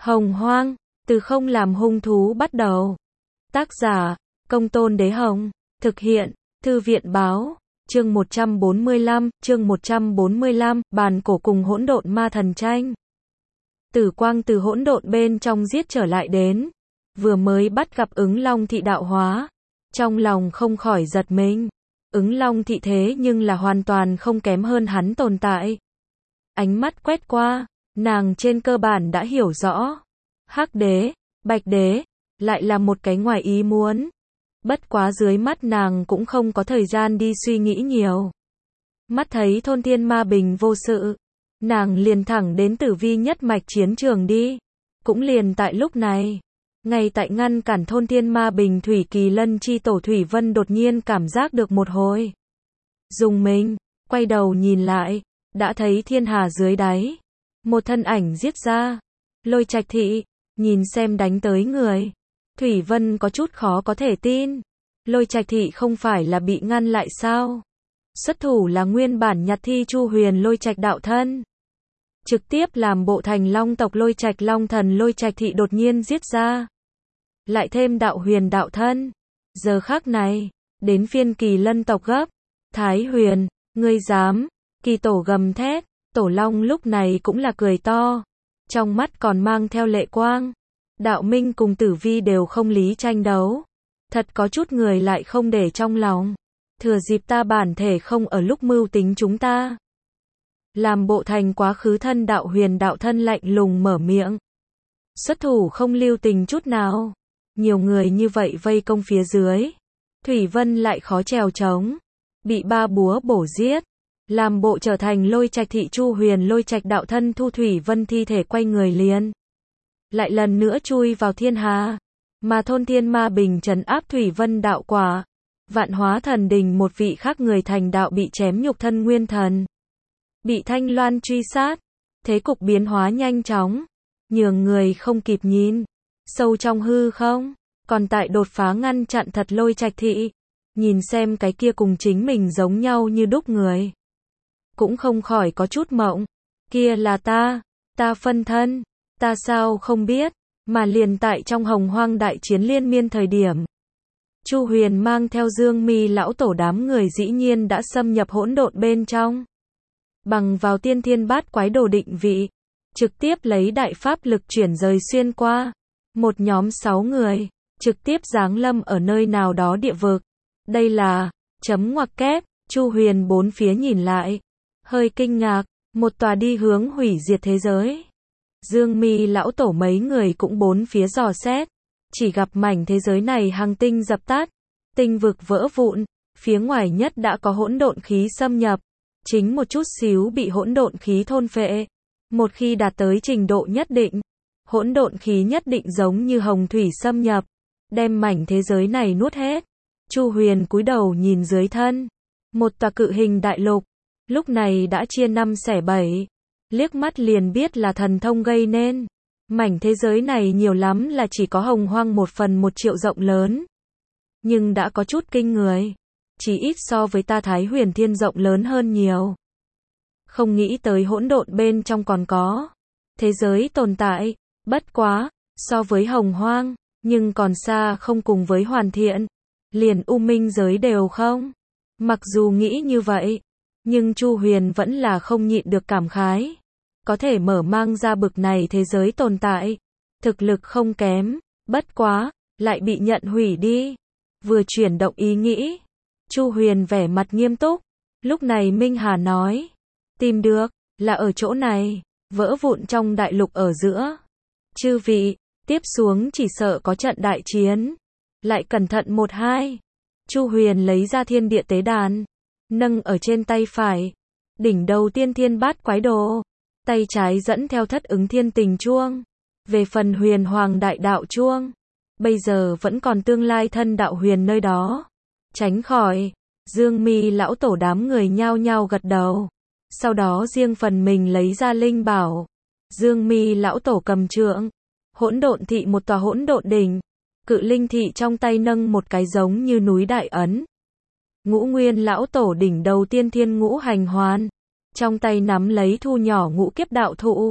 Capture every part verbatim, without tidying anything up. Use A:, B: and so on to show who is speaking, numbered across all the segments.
A: Hồng Hoang, từ không làm hung thú bắt đầu. Tác giả, Công Tôn Đế Hồng. Thực hiện, Thư viện Báo. Chương một trăm bốn mươi lăm, chương một trăm bốn mươi lăm, bàn cổ cùng hỗn độn ma thần tranh. Tử quang từ hỗn độn bên trong giết trở lại đến, vừa mới bắt gặp Ứng Long thị đạo hóa, trong lòng không khỏi giật mình. Ứng Long thị thế nhưng là hoàn toàn không kém hơn hắn tồn tại. Ánh mắt quét qua, nàng trên cơ bản đã hiểu rõ. Hắc đế, bạch đế, lại là một cái ngoài ý muốn. Bất quá dưới mắt nàng cũng không có thời gian đi suy nghĩ nhiều. Mắt thấy thôn thiên ma bình vô sự, nàng liền thẳng đến Tử Vi nhất mạch chiến trường đi. Cũng liền tại lúc này, ngay tại ngăn cản thôn thiên ma bình Thủy Kỳ Lân chi tổ Thủy Vân đột nhiên cảm giác được một hồi dùng mình, quay đầu nhìn lại, đã thấy thiên hà dưới đáy, một thân ảnh giết ra. Lôi Trạch thị, nhìn xem đánh tới người. Thủy Vân có chút khó có thể tin. Lôi Trạch thị không phải là bị ngăn lại sao? Xuất thủ là nguyên bản nhặt thi Chu Huyền Lôi Trạch đạo thân. Trực tiếp làm bộ thành Long tộc Lôi Trạch Long thần Lôi Trạch thị đột nhiên giết ra. Lại thêm đạo huyền đạo thân. Giờ khắc này, đến phiên Kỳ Lân tộc gấp. Thái Huyền, ngươi dám? Kỳ tổ gầm thét, tổ Long lúc này cũng là cười to. Trong mắt còn mang theo lệ quang. Đạo Minh cùng Tử Vi đều không lý tranh đấu. Thật có chút người lại không để trong lòng. Thừa dịp ta bản thể không ở lúc mưu tính chúng ta. Làm bộ thành quá khứ thân đạo huyền đạo thân lạnh lùng mở miệng. Xuất thủ không lưu tình chút nào. Nhiều người như vậy vây công phía dưới. Thủy Vân lại khó trèo trống. Bị ba búa bổ giết. Làm bộ trở thành Lôi Trạch thị Chu Huyền Lôi Trạch đạo thân thu Thủy Vân thi thể quay người liền. Lại lần nữa chui vào thiên hà. Mà thôn thiên ma bình trấn áp Thủy Vân đạo quả. Vạn hóa thần đình một vị khác người thành đạo bị chém nhục thân nguyên thần. Bị Thanh Loan truy sát. Thế cục biến hóa nhanh chóng. Nhường người không kịp nhìn. Sâu trong hư không. Còn tại đột phá ngăn chặn thật Lôi Trạch thị. Nhìn xem cái kia cùng chính mình giống nhau như đúc người. Cũng không khỏi có chút mộng. Kia là ta. Ta phân thân. Ta sao không biết. Mà liền tại trong Hồng Hoang đại chiến liên miên thời điểm. Chu Huyền mang theo Dương Mi lão tổ đám người dĩ nhiên đã xâm nhập hỗn độn bên trong. Bằng vào tiên thiên bát quái đồ định vị. Trực tiếp lấy đại pháp lực chuyển rời xuyên qua. Một nhóm sáu người. Trực tiếp giáng lâm ở nơi nào đó địa vực. Đây là, chấm ngoặc kép, Chu Huyền bốn phía nhìn lại. Hơi kinh ngạc, một tòa đi hướng hủy diệt thế giới. Dương Mi lão tổ mấy người cũng bốn phía dò xét. Chỉ gặp mảnh thế giới này hành tinh dập tắt. Tinh vực vỡ vụn. Phía ngoài nhất đã có hỗn độn khí xâm nhập. Chính một chút xíu bị hỗn độn khí thôn phệ. Một khi đạt tới trình độ nhất định. Hỗn độn khí nhất định giống như hồng thủy xâm nhập. Đem mảnh thế giới này nuốt hết. Chu Huyền cúi đầu nhìn dưới thân. Một tòa cự hình đại lục. Lúc này đã chia năm xẻ bảy. Liếc mắt liền biết là thần thông gây nên. Mảnh thế giới này nhiều lắm là chỉ có Hồng Hoang một phần một triệu rộng lớn. Nhưng đã có chút kinh người. Chỉ ít so với ta Thái Huyền Thiên rộng lớn hơn nhiều. Không nghĩ tới hỗn độn bên trong còn có thế giới tồn tại. Bất quá, so với Hồng Hoang, nhưng còn xa không cùng với hoàn thiện. Liền U Minh giới đều không. Mặc dù nghĩ như vậy, nhưng Chu Huyền vẫn là không nhịn được cảm khái. Có thể mở mang ra bực này thế giới tồn tại. Thực lực không kém, bất quá, lại bị nhận hủy đi. Vừa chuyển động ý nghĩ. Chu Huyền vẻ mặt nghiêm túc. Lúc này Minh Hà nói. Tìm được, là ở chỗ này. Vỡ vụn trong đại lục ở giữa. Chư vị, tiếp xuống chỉ sợ có trận đại chiến. Lại cẩn thận một hai. Chu Huyền lấy ra thiên địa tế đàn. Nâng ở trên tay phải. Đỉnh đầu tiên thiên bát quái đồ. Tay trái dẫn theo thất ứng thiên tình chuông. Về phần huyền hoàng đại đạo chuông. Bây giờ vẫn còn tương lai thân đạo huyền nơi đó. Tránh khỏi. Dương Mi lão tổ đám người nhao nhao gật đầu. Sau đó riêng phần mình lấy ra linh bảo. Dương Mi lão tổ cầm trượng. Hỗn độn thị một tòa hỗn độn đỉnh. Cự linh thị trong tay nâng một cái giống như núi đại ấn. Ngũ Nguyên lão tổ đỉnh đầu tiên thiên ngũ hành hoàn. Trong tay nắm lấy thu nhỏ ngũ kiếp đạo thụ.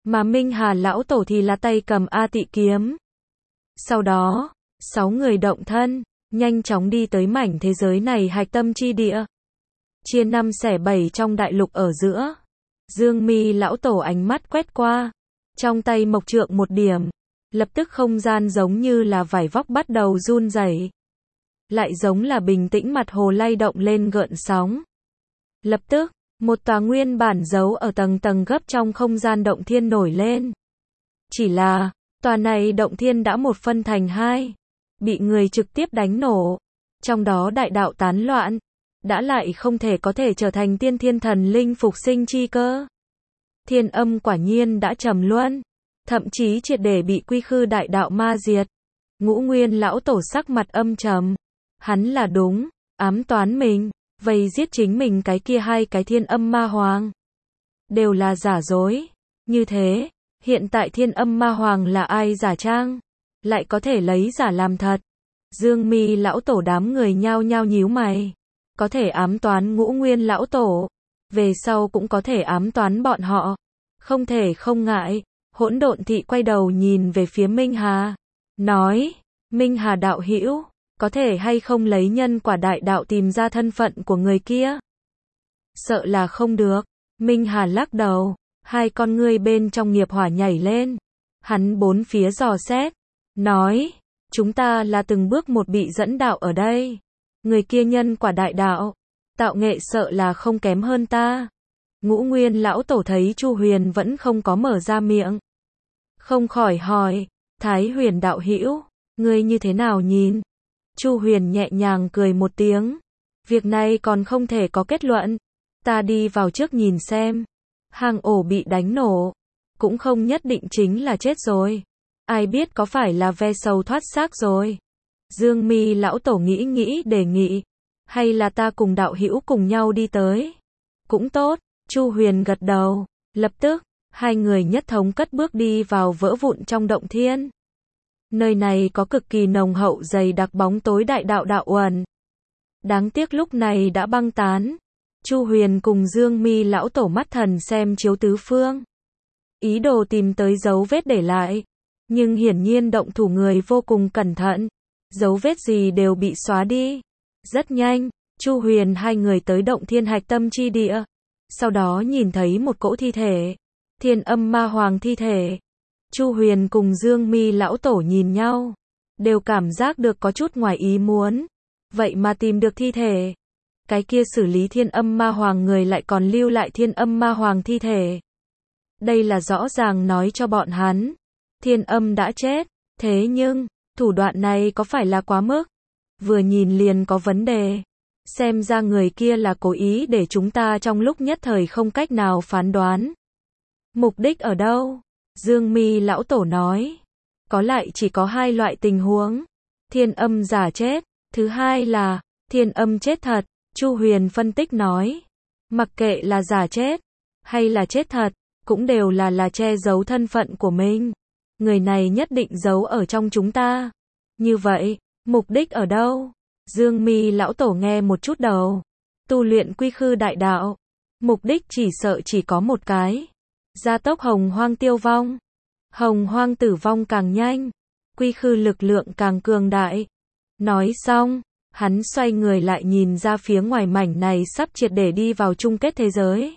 A: mà Minh Hà lão tổ thì là tay cầm A Tị kiếm. Sau đó, sáu người động thân, nhanh chóng đi tới mảnh thế giới này hạch tâm chi địa. Chia năm xẻ bảy trong đại lục ở giữa. Dương Mi lão tổ ánh mắt quét qua, trong tay mộc trượng một điểm, lập tức không gian giống như là vải vóc bắt đầu run rẩy, lại giống là bình tĩnh mặt hồ lay động lên gợn sóng. Lập tức, một tòa nguyên bản giấu ở tầng tầng gấp trong không gian động thiên nổi lên. Chỉ là, tòa này động thiên đã một phân thành hai, bị người trực tiếp đánh nổ, trong đó đại đạo tán loạn, đã lại không thể có thể trở thành tiên thiên thần linh phục sinh chi cơ. Thiên âm quả nhiên đã trầm luân, thậm chí triệt để bị quy khư đại đạo ma diệt. Ngũ Nguyên lão tổ sắc mặt âm trầm, hắn là đúng, ám toán mình, vây giết chính mình cái kia hai cái thiên âm ma hoàng. Đều là giả dối, như thế, hiện tại thiên âm ma hoàng là ai giả trang, lại có thể lấy giả làm thật. Dương Mi lão tổ đám người nhao nhao nhíu mày, có thể ám toán Ngũ Nguyên lão tổ, về sau cũng có thể ám toán bọn họ, không thể không ngại. Hỗn Độn Thị quay đầu nhìn về phía Minh Hà, nói, Minh Hà đạo hữu, có thể hay không lấy nhân quả đại đạo tìm ra thân phận của người kia? Sợ là không được. Minh Hà lắc đầu, hai con ngươi bên trong nghiệp hỏa nhảy lên. Hắn bốn phía dò xét, nói, chúng ta là từng bước một bị dẫn đạo ở đây. Người kia nhân quả đại đạo, tạo nghệ sợ là không kém hơn ta. Ngũ Nguyên lão tổ thấy Chu Huyền vẫn không có mở ra miệng, không khỏi hỏi, Thái Huyền đạo hữu, ngươi như thế nào nhìn? Chu Huyền nhẹ nhàng cười một tiếng, việc này còn không thể có kết luận, ta đi vào trước nhìn xem. Hang ổ bị đánh nổ, cũng không nhất định chính là chết rồi, ai biết có phải là ve sầu thoát xác rồi. Dương Mi lão tổ nghĩ nghĩ đề nghị, hay là ta cùng đạo hữu cùng nhau đi tới? Cũng tốt. Chu Huyền gật đầu, lập tức, hai người nhất thống cất bước đi vào vỡ vụn trong động thiên. Nơi này có cực kỳ nồng hậu dày đặc bóng tối đại đạo đạo uẩn. Đáng tiếc lúc này đã băng tán. Chu Huyền cùng Dương Mi lão tổ mắt thần xem chiếu tứ phương, ý đồ tìm tới dấu vết để lại, nhưng hiển nhiên động thủ người vô cùng cẩn thận, dấu vết gì đều bị xóa đi. Rất nhanh, Chu Huyền hai người tới động thiên hạch tâm chi địa. Sau đó nhìn thấy một cỗ thi thể, thiên âm ma hoàng thi thể. Chu Huyền cùng Dương Mi lão tổ nhìn nhau, đều cảm giác được có chút ngoài ý muốn. Vậy mà tìm được thi thể. Cái kia xử lý thiên âm ma hoàng người lại còn lưu lại thiên âm ma hoàng thi thể. Đây là rõ ràng nói cho bọn hắn, thiên âm đã chết. Thế nhưng, thủ đoạn này có phải là quá mức? Vừa nhìn liền có vấn đề. Xem ra người kia là cố ý để chúng ta trong lúc nhất thời không cách nào phán đoán. Mục đích ở đâu? Dương Mi lão tổ nói. Có lại chỉ có hai loại tình huống. Thiên âm giả chết. Thứ hai là, thiên âm chết thật. Chu Huyền phân tích nói. Mặc kệ là giả chết, hay là chết thật, cũng đều là là che giấu thân phận của mình. Người này nhất định giấu ở trong chúng ta. Như vậy, mục đích ở đâu? Dương Mi lão tổ nghe một chút đầu. Tu luyện quy khư đại đạo. Mục đích chỉ sợ chỉ có một cái. Gia tốc hồng hoang tiêu vong. Hồng hoang tử vong càng nhanh, quy khư lực lượng càng cường đại. Nói xong, hắn xoay người lại nhìn ra phía ngoài mảnh này sắp triệt để đi vào chung kết thế giới.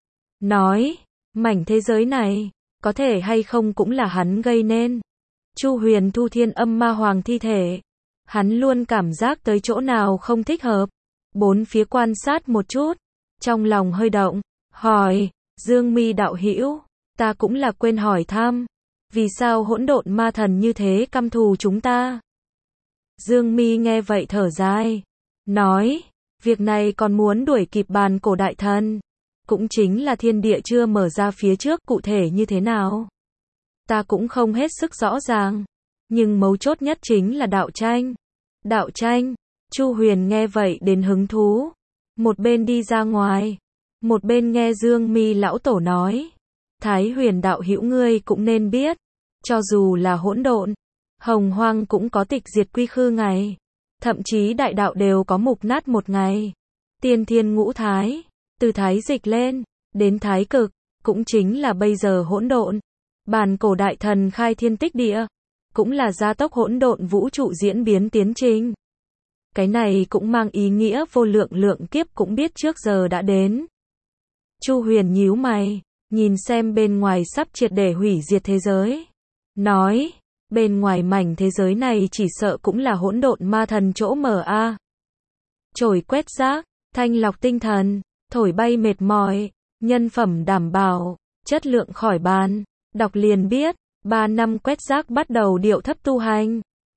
A: Nói, mảnh thế giới này, có thể hay không cũng là hắn gây nên. Chu Huyền thu thiên âm ma hoàng thi thể. Hắn luôn cảm giác tới chỗ nào không thích hợp. Bốn phía quan sát một chút, trong lòng hơi động, hỏi, Dương Mi đạo hữu, ta cũng là quên hỏi thăm, vì sao hỗn độn ma thần như thế căm thù chúng ta? Dương Mi nghe vậy thở dài, nói, việc này còn muốn đuổi kịp bàn cổ đại thần, cũng chính là thiên địa chưa mở ra phía trước cụ thể như thế nào. Ta cũng không hết sức rõ ràng, nhưng mấu chốt nhất chính là đạo tranh. Đạo tranh, Chu Huyền nghe vậy đến hứng thú, một bên đi ra ngoài, một bên nghe Dương Mi lão tổ nói, Thái Huyền đạo hữu ngươi cũng nên biết, cho dù là hỗn độn, hồng hoang cũng có tịch diệt quy khư ngày, thậm chí đại đạo đều có mục nát một ngày. Tiên thiên ngũ thái, từ thái dịch lên, đến thái cực, cũng chính là bây giờ hỗn độn, Bàn cổ đại thần khai thiên tích địa, cũng là gia tốc hỗn độn vũ trụ diễn biến tiến trình. Cái này cũng mang ý nghĩa vô lượng lượng kiếp cũng biết trước giờ đã đến. Chu Huyền nhíu mày, nhìn xem bên ngoài sắp triệt để hủy diệt thế giới. Nói, bên ngoài mảnh thế giới này chỉ sợ cũng là hỗn độn ma thần chỗ mở a. Chổi quét rác, thanh lọc tinh thần, thổi bay mệt mỏi, nhân phẩm đảm bảo, chất lượng khỏi bàn. Đọc liền biết, ba năm quét rác bắt đầu điệu thấp tu hành.